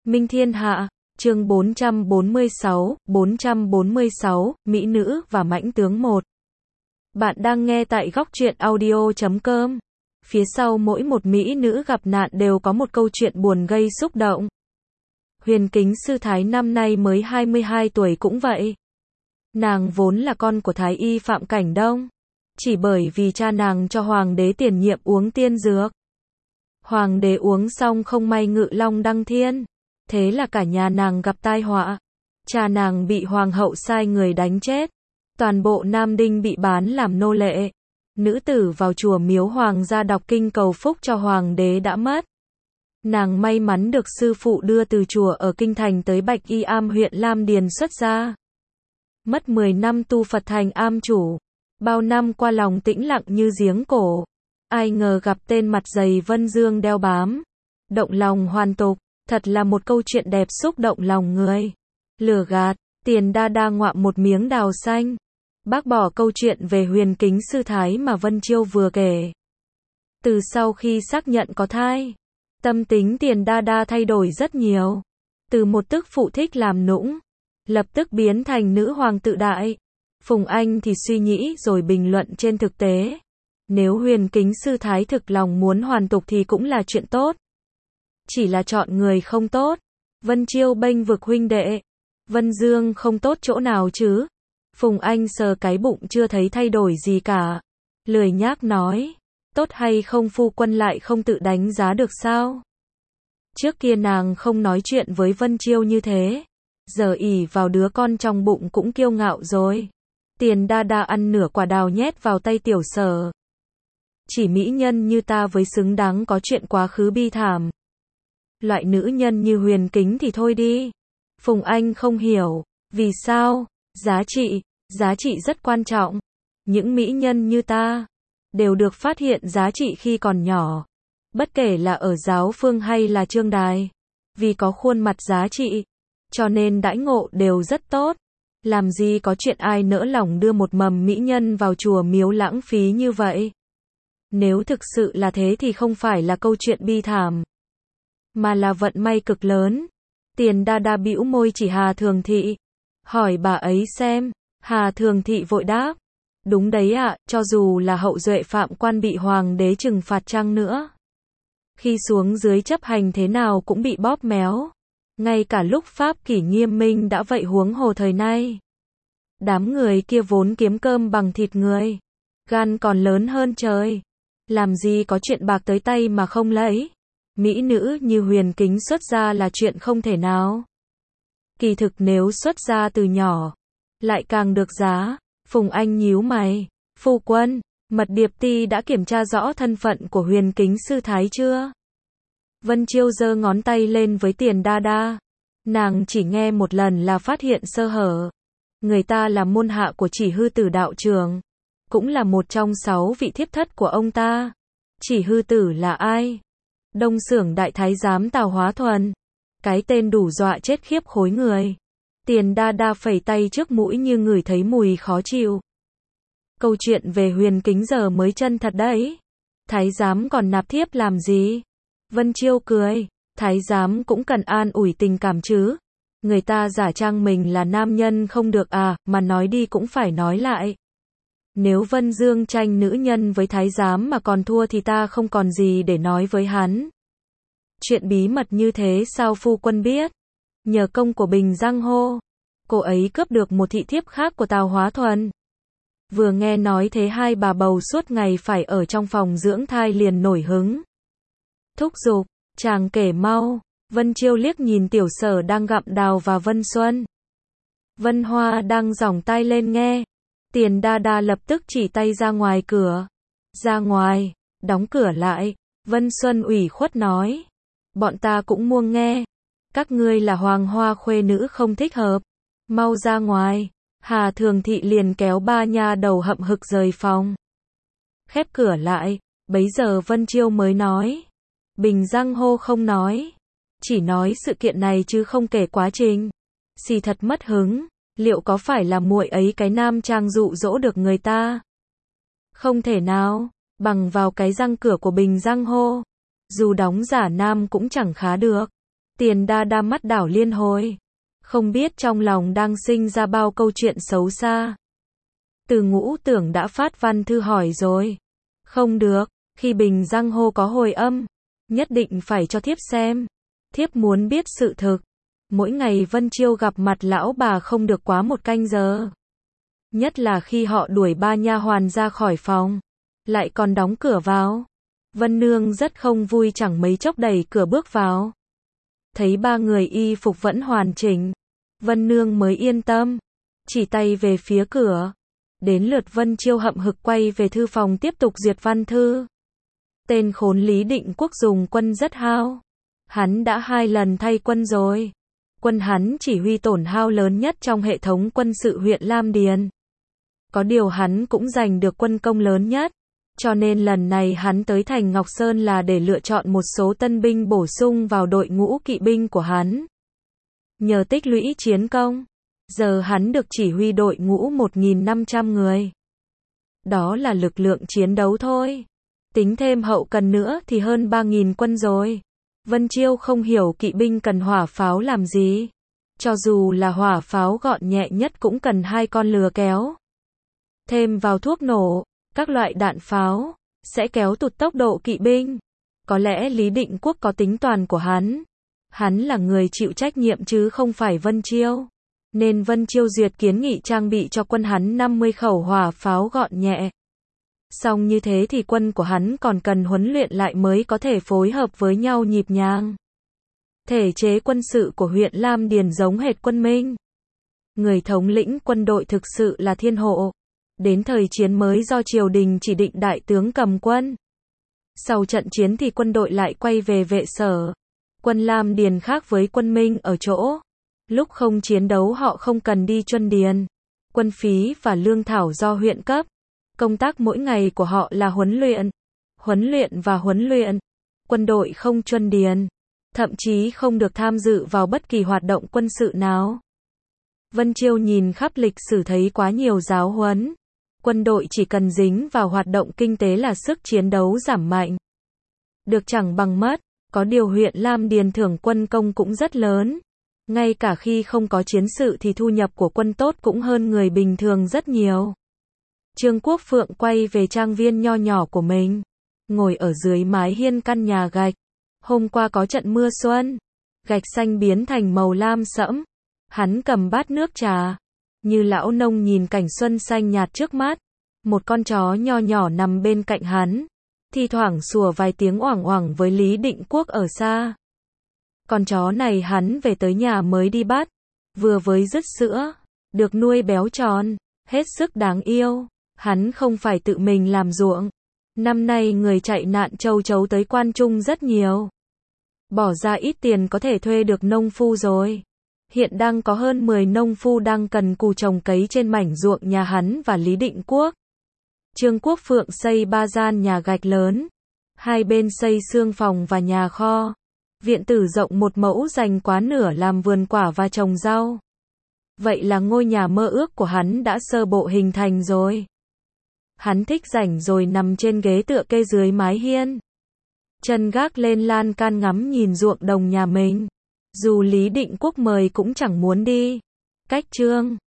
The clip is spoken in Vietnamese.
Minh Thiên Hạ, chương 446, Mỹ nữ và mãnh tướng 1. Bạn đang nghe tại góc truyện audio.com. Phía sau mỗi một mỹ nữ gặp nạn đều có một câu chuyện buồn gây xúc động. Huyền Kính Sư Thái năm nay mới 22 tuổi cũng vậy. Nàng vốn là con của Thái Y Phạm Cảnh Đông. Chỉ bởi vì cha nàng cho hoàng đế tiền nhiệm uống tiên dược. Hoàng đế uống xong không may ngự long đăng thiên. Thế là cả nhà nàng gặp tai họa. Cha nàng bị hoàng hậu sai người đánh chết. Toàn bộ Nam Đinh bị bán làm nô lệ. Nữ tử vào chùa miếu hoàng gia đọc kinh cầu phúc cho hoàng đế đã mất. Nàng may mắn được sư phụ đưa từ chùa ở Kinh Thành tới Bạch Y Am huyện Lam Điền xuất gia. Mất 10 năm tu Phật thành am chủ. Bao năm qua lòng tĩnh lặng như giếng cổ. Ai ngờ gặp tên mặt dày Vân Dương đeo bám. Động lòng hoàn tục. Thật là một câu chuyện đẹp xúc động lòng người. Lừa gạt, Tiền Đa Đa ngoạm một miếng đào xanh. Bác bỏ câu chuyện về Huyền Kính Sư Thái mà Vân Chiêu vừa kể. Từ sau khi xác nhận có thai, tâm tính Tiền Đa Đa thay đổi rất nhiều. Từ một tức phụ thích làm nũng, lập tức biến thành nữ hoàng tự đại. Phùng Anh thì suy nghĩ rồi bình luận trên thực tế. Nếu Huyền Kính Sư Thái thực lòng muốn hoàn tục thì cũng là chuyện tốt. Chỉ là chọn người không tốt. Vân Chiêu bênh vực huynh đệ. Vân Dương không tốt chỗ nào chứ? Phùng Anh sờ cái bụng chưa thấy thay đổi gì cả. Lười nhác nói. Tốt hay không phu quân lại không tự đánh giá được sao? Trước kia nàng không nói chuyện với Vân Chiêu như thế. Giờ ỷ vào đứa con trong bụng cũng kiêu ngạo rồi. Tiền Đa Đa ăn nửa quả đào nhét vào tay Tiểu Sở. Chỉ mỹ nhân như ta với xứng đáng có chuyện quá khứ bi thảm. Loại nữ nhân như Huyền Kính thì thôi đi. Phùng Anh không hiểu. Vì sao? Giá trị rất quan trọng. Những mỹ nhân như ta đều được phát hiện giá trị khi còn nhỏ. Bất kể là ở giáo phương hay là trương đài. Vì có khuôn mặt giá trị. Cho nên đãi ngộ đều rất tốt. Làm gì có chuyện ai nỡ lòng đưa một mầm mỹ nhân vào chùa miếu lãng phí như vậy. Nếu thực sự là thế thì không phải là câu chuyện bi thảm. Mà là vận may cực lớn. Tiền Đa Đa bĩu môi chỉ Hà Thường Thị. Hỏi bà ấy xem. Hà Thường Thị vội đáp. Đúng đấy ạ, cho dù là hậu duệ phạm quan bị hoàng đế trừng phạt chăng nữa. Khi xuống dưới chấp hành thế nào cũng bị bóp méo. Ngay cả lúc pháp kỷ nghiêm minh đã vậy huống hồ thời nay. Đám người kia vốn kiếm cơm bằng thịt người. Gan còn lớn hơn trời. Làm gì có chuyện bạc tới tay mà không lấy. Mỹ nữ như Huyền Kính xuất gia là chuyện không thể nào. Kỳ thực nếu xuất gia từ nhỏ, lại càng được giá. Phùng Anh nhíu mày. Phu quân, Mật Điệp Ti đã kiểm tra rõ thân phận của Huyền Kính Sư Thái chưa? Vân Chiêu giơ ngón tay lên với Tiền Đa Đa. Nàng chỉ nghe một lần là phát hiện sơ hở. Người ta là môn hạ của Chỉ Hư Tử đạo trưởng. Cũng là một trong 6 vị thiếp thất của ông ta. Chỉ Hư Tử là ai? Đông Xưởng đại thái giám Tào Hóa Thuần. Cái tên đủ dọa chết khiếp khối người. Tiền Đa Đa phẩy tay trước mũi như ngửi thấy mùi khó chịu. Câu chuyện về Huyền Kính giờ mới chân thật đấy. Thái giám còn nạp thiếp làm gì? Vân Chiêu cười. Thái giám cũng cần an ủi tình cảm chứ. Người ta giả trang mình là nam nhân không được à, mà nói đi cũng phải nói lại. Nếu Vân Dương tranh nữ nhân với thái giám mà còn thua thì ta không còn gì để nói với hắn. Chuyện bí mật như thế sao phu quân biết? Nhờ công của Bình Giang Hô. Cô ấy cướp được một thị thiếp khác của Tào Hóa Thuần. Vừa nghe nói thế hai bà bầu suốt ngày phải ở trong phòng dưỡng thai liền nổi hứng. Thúc giục, chàng kể mau. Vân Chiêu liếc nhìn Tiểu Sở đang gặm đào và Vân Xuân. Vân Hoa đang giỏng tai lên nghe. Tiền Đa Đa lập tức chỉ tay ra ngoài cửa. Ra ngoài, đóng cửa lại. Vân Xuân ủy khuất nói. Bọn ta cũng muốn nghe. Các ngươi là hoàng hoa khuê nữ không thích hợp. Mau ra ngoài. Hà Thường Thị liền kéo ba nha đầu hậm hực rời phòng. Khép cửa lại, bấy giờ Vân Chiêu mới nói. Bình Giang Hô không nói. Chỉ nói sự kiện này chứ không kể quá trình. Xì thật mất hứng. Liệu có phải là muội ấy cái nam trang dụ dỗ được người ta? Không thể nào. Bằng vào cái răng cửa của Bình Giang Hô. Dù đóng giả nam cũng chẳng khá được. Tiền đa đa mắt đảo liên hồi. Không biết trong lòng đang sinh ra bao câu chuyện xấu xa. Từ Ngũ Tưởng đã phát văn thư hỏi rồi. Không được, khi bình răng hô có hồi âm. Nhất định phải cho thiếp xem. Thiếp muốn biết sự thực. Mỗi ngày Vân Chiêu gặp mặt lão bà không được quá 1 canh giờ. Nhất là khi họ đuổi 3 nha hoàn ra khỏi phòng. Lại còn đóng cửa vào. Vân Nương rất không vui, chẳng mấy chốc đẩy cửa bước vào. Thấy 3 người y phục vẫn hoàn chỉnh. Vân Nương mới yên tâm. Chỉ tay về phía cửa. Đến lượt Vân Chiêu hậm hực quay về thư phòng tiếp tục duyệt văn thư. Tên khốn Lý Định Quốc dùng quân rất hao. Hắn đã 2 lần thay quân rồi. Quân hắn chỉ huy tổn hao lớn nhất trong hệ thống quân sự huyện Lam Điền. Có điều hắn cũng giành được quân công lớn nhất. Cho nên lần này hắn tới thành Ngọc Sơn là để lựa chọn một số tân binh bổ sung vào đội ngũ kỵ binh của hắn. Nhờ tích lũy chiến công, giờ hắn được chỉ huy đội ngũ 1.500 người. Đó là lực lượng chiến đấu thôi. Tính thêm hậu cần nữa thì hơn 3.000 quân rồi. Vân Chiêu không hiểu kỵ binh cần hỏa pháo làm gì. Cho dù là hỏa pháo gọn nhẹ nhất cũng cần 2 con lừa kéo. Thêm vào thuốc nổ, các loại đạn pháo, sẽ kéo tụt tốc độ kỵ binh. Có lẽ Lý Định Quốc có tính toán của hắn. Hắn là người chịu trách nhiệm chứ không phải Vân Chiêu. Nên Vân Chiêu duyệt kiến nghị trang bị cho quân hắn 50 khẩu hỏa pháo gọn nhẹ. Song như thế thì quân của hắn còn cần huấn luyện lại mới có thể phối hợp với nhau nhịp nhàng. Thể chế quân sự của huyện Lam Điền giống hệt quân Minh. Người thống lĩnh quân đội thực sự là Thiên Hộ. Đến thời chiến mới do triều đình chỉ định đại tướng cầm quân. Sau trận chiến thì quân đội lại quay về vệ sở. Quân Lam Điền khác với quân Minh ở chỗ. Lúc không chiến đấu họ không cần đi chuân điền. Quân phí và lương thảo do huyện cấp. Công tác mỗi ngày của họ là huấn luyện. Huấn luyện và huấn luyện. Quân đội không chuân điền. Thậm chí không được tham dự vào bất kỳ hoạt động quân sự nào. Vân Chiêu nhìn khắp lịch sử thấy quá nhiều giáo huấn. Quân đội chỉ cần dính vào hoạt động kinh tế là sức chiến đấu giảm mạnh. Được chẳng bằng mất. Có điều huyện Lam Điền thưởng quân công cũng rất lớn. Ngay cả khi không có chiến sự thì thu nhập của quân tốt cũng hơn người bình thường rất nhiều. Trương Quốc Phượng quay về trang viên nho nhỏ của mình. Ngồi ở dưới mái hiên căn nhà gạch. Hôm qua có trận mưa xuân. Gạch xanh biến thành màu lam sẫm. Hắn cầm bát nước trà. Như lão nông nhìn cảnh xuân xanh nhạt trước mắt. Một con chó nho nhỏ nằm bên cạnh hắn. Thi thoảng sủa vài tiếng oảng oảng với Lý Định Quốc ở xa. Con chó này hắn về tới nhà mới đi bắt. Vừa với dứt sữa. Được nuôi béo tròn. Hết sức đáng yêu. Hắn không phải tự mình làm ruộng. Năm nay người chạy nạn châu chấu tới Quan Trung rất nhiều. Bỏ ra ít tiền có thể thuê được nông phu rồi. Hiện đang có hơn 10 nông phu đang cần cù trồng cấy trên mảnh ruộng nhà hắn và Lý Định Quốc. Trương Quốc Phượng xây 3 gian nhà gạch lớn. 2 bên xây xương phòng và nhà kho. Viện tử rộng 1 mẫu dành quá nửa làm vườn quả và trồng rau. Vậy là ngôi nhà mơ ước của hắn đã sơ bộ hình thành rồi. Hắn thích rảnh rồi nằm trên ghế tựa kê dưới mái hiên. Chân gác lên lan can ngắm nhìn ruộng đồng nhà mình. Dù Lý Định Quốc mời cũng chẳng muốn đi. Cách chương